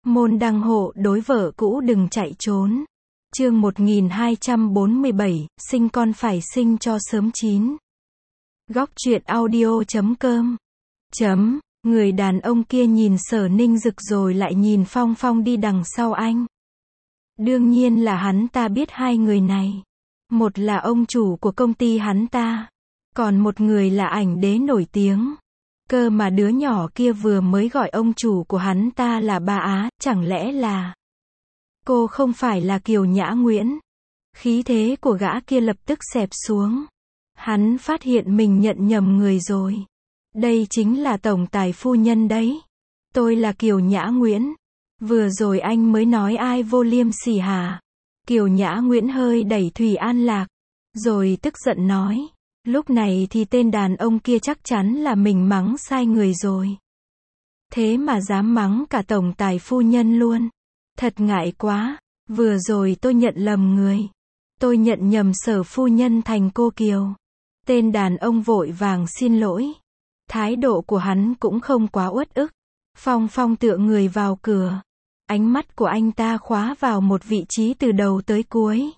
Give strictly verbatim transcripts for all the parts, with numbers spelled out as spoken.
Môn đăng hộ đối vợ cũ đừng chạy trốn. Chương một nghìn hai trăm bốn mươi bảy, sinh con phải sinh cho sớm chín. Góc truyện audio chấm com. Chấm, người đàn ông kia nhìn Sở Ninh Dực rồi lại nhìn Phong Phong đi đằng sau anh. Đương nhiên là hắn ta biết hai người này. Một là ông chủ của công ty hắn ta. Còn một người là ảnh đế nổi tiếng. Cơ mà đứa nhỏ kia vừa mới gọi ông chủ của hắn ta là ba Á, chẳng lẽ là... Cô không phải là Kiều Nhã Nguyễn. Khí thế của gã kia lập tức xẹp xuống. Hắn phát hiện mình nhận nhầm người rồi. Đây chính là tổng tài phu nhân đấy. Tôi là Kiều Nhã Nguyễn. Vừa rồi anh mới nói ai vô liêm sỉ hả? Kiều Nhã Nguyễn hơi đẩy Thủy An Lạc. Rồi tức giận nói. Lúc này thì tên đàn ông kia chắc chắn là mình mắng sai người rồi. Thế mà dám mắng cả tổng tài phu nhân luôn. Thật ngại quá. Vừa rồi tôi nhận lầm người. Tôi nhận nhầm Sở phu nhân thành cô Kiều. Tên đàn ông vội vàng xin lỗi. Thái độ của hắn cũng không quá uất ức. Phong Phong tựa người vào cửa. Ánh mắt của anh ta khóa vào một vị trí từ đầu tới cuối.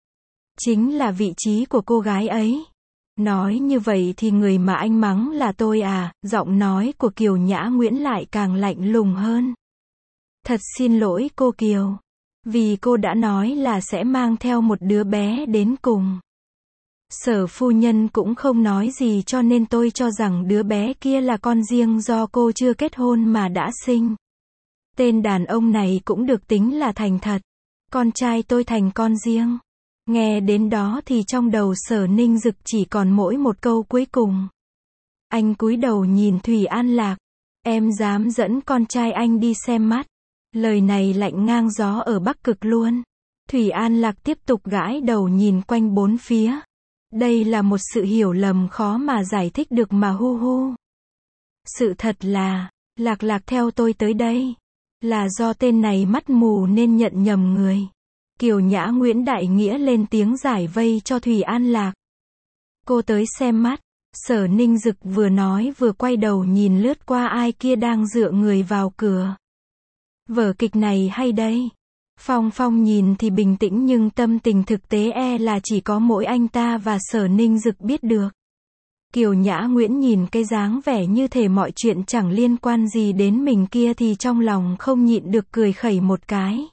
Chính là vị trí của cô gái ấy. Nói như vậy thì người mà anh mắng là tôi à? Giọng nói của Kiều Nhã Nguyễn lại càng lạnh lùng hơn. Thật xin lỗi cô Kiều. Vì cô đã nói là sẽ mang theo một đứa bé đến cùng. Sở phu nhân cũng không nói gì cho nên tôi cho rằng đứa bé kia là con riêng do cô chưa kết hôn mà đã sinh. Tên đàn ông này cũng được tính là thành thật. Con trai tôi thành con riêng. Nghe đến đó thì trong đầu Sở Ninh Dực chỉ còn mỗi một câu cuối cùng. Anh cúi đầu nhìn Thủy An Lạc. Em dám dẫn con trai anh đi xem mắt. Lời này lạnh ngang gió ở Bắc Cực luôn. Thủy An Lạc tiếp tục gãi đầu nhìn quanh bốn phía. Đây là một sự hiểu lầm khó mà giải thích được mà hu hu. Sự thật là, Lạc Lạc theo tôi tới đây. Là do tên này mắt mù nên nhận nhầm người. Kiều Nhã Nguyễn đại nghĩa lên tiếng giải vây cho Thủy An Lạc. Cô tới xem mắt. Sở Ninh Dực vừa nói vừa quay đầu nhìn lướt qua ai kia đang dựa người vào cửa. Vở kịch này hay đây. Phong Phong nhìn thì bình tĩnh nhưng tâm tình thực tế e là chỉ có mỗi anh ta và Sở Ninh Dực biết được. Kiều Nhã Nguyễn nhìn cái dáng vẻ như thể mọi chuyện chẳng liên quan gì đến mình kia thì trong lòng không nhịn được cười khẩy một cái.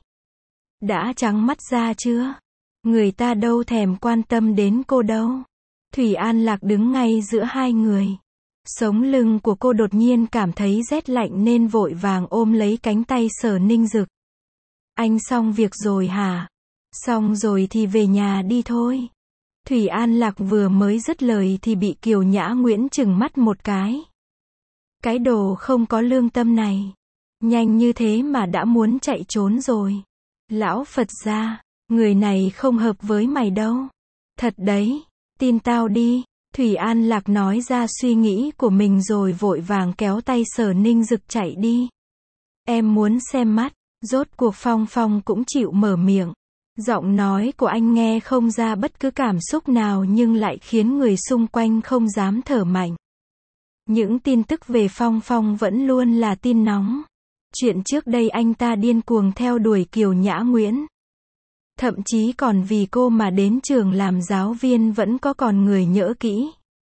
Đã trắng mắt ra chưa? Người ta đâu thèm quan tâm đến cô đâu. Thủy An Lạc đứng ngay giữa hai người. Sống lưng của cô đột nhiên cảm thấy rét lạnh nên vội vàng ôm lấy cánh tay Sở Ninh Dực. Anh xong việc rồi hả? Xong rồi thì về nhà đi thôi. Thủy An Lạc vừa mới dứt lời thì bị Kiều Nhã Nguyễn trừng mắt một cái. Cái đồ không có lương tâm này. Nhanh như thế mà đã muốn chạy trốn rồi. Lão Phật gia, người này không hợp với mày đâu. Thật đấy, tin tao đi. Thủy An Lạc nói ra suy nghĩ của mình rồi vội vàng kéo tay Sở Ninh Dực chạy đi. Em muốn xem mắt. Rốt cuộc Phong Phong cũng chịu mở miệng. Giọng nói của anh nghe không ra bất cứ cảm xúc nào nhưng lại khiến người xung quanh không dám thở mạnh. Những tin tức về Phong Phong vẫn luôn là tin nóng. Chuyện trước đây anh ta điên cuồng theo đuổi Kiều Nhã Nguyễn. Thậm chí còn vì cô mà đến trường làm giáo viên vẫn có còn người nhỡ kỹ.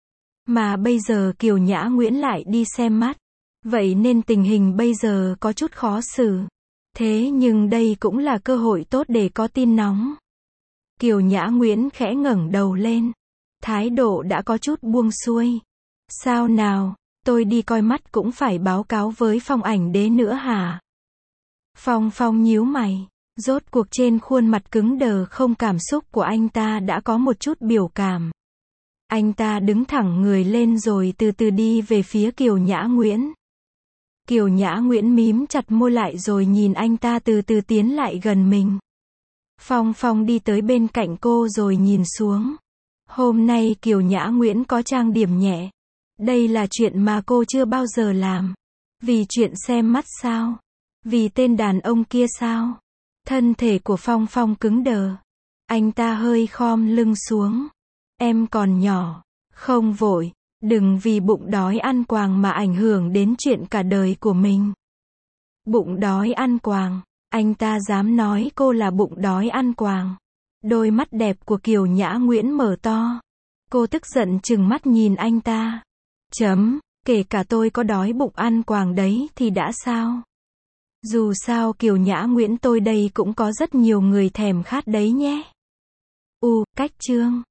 Mà bây giờ Kiều Nhã Nguyễn lại đi xem mắt. Vậy nên tình hình bây giờ có chút khó xử. Thế nhưng đây cũng là cơ hội tốt để có tin nóng. Kiều Nhã Nguyễn khẽ ngẩng đầu lên. Thái độ đã có chút buông xuôi. Sao nào, tôi đi coi mắt cũng phải báo cáo với Phong ảnh đế nữa hả? Phong Phong nhíu mày. Rốt cuộc trên khuôn mặt cứng đờ không cảm xúc của anh ta đã có một chút biểu cảm. Anh ta đứng thẳng người lên rồi từ từ đi về phía Kiều Nhã Nguyễn. Kiều Nhã Nguyễn mím chặt môi lại rồi nhìn anh ta từ từ tiến lại gần mình. Phong Phong đi tới bên cạnh cô rồi nhìn xuống. Hôm nay Kiều Nhã Nguyễn có trang điểm nhẹ. Đây là chuyện mà cô chưa bao giờ làm. Vì chuyện xem mắt sao? Vì tên đàn ông kia sao? Thân thể của Phong Phong cứng đờ. Anh ta hơi khom lưng xuống. Em còn nhỏ. Không vội. Đừng vì bụng đói ăn quàng mà ảnh hưởng đến chuyện cả đời của mình. Bụng đói ăn quàng. Anh ta dám nói cô là bụng đói ăn quàng. Đôi mắt đẹp của Kiều Nhã Nguyễn mở to. Cô tức giận trừng mắt nhìn anh ta. Chấm, kể cả tôi có đói bụng ăn quàng đấy thì đã sao? Dù sao Kiều Nhã Nguyễn tôi đây cũng có rất nhiều người thèm khát đấy nhé. U, cách chương.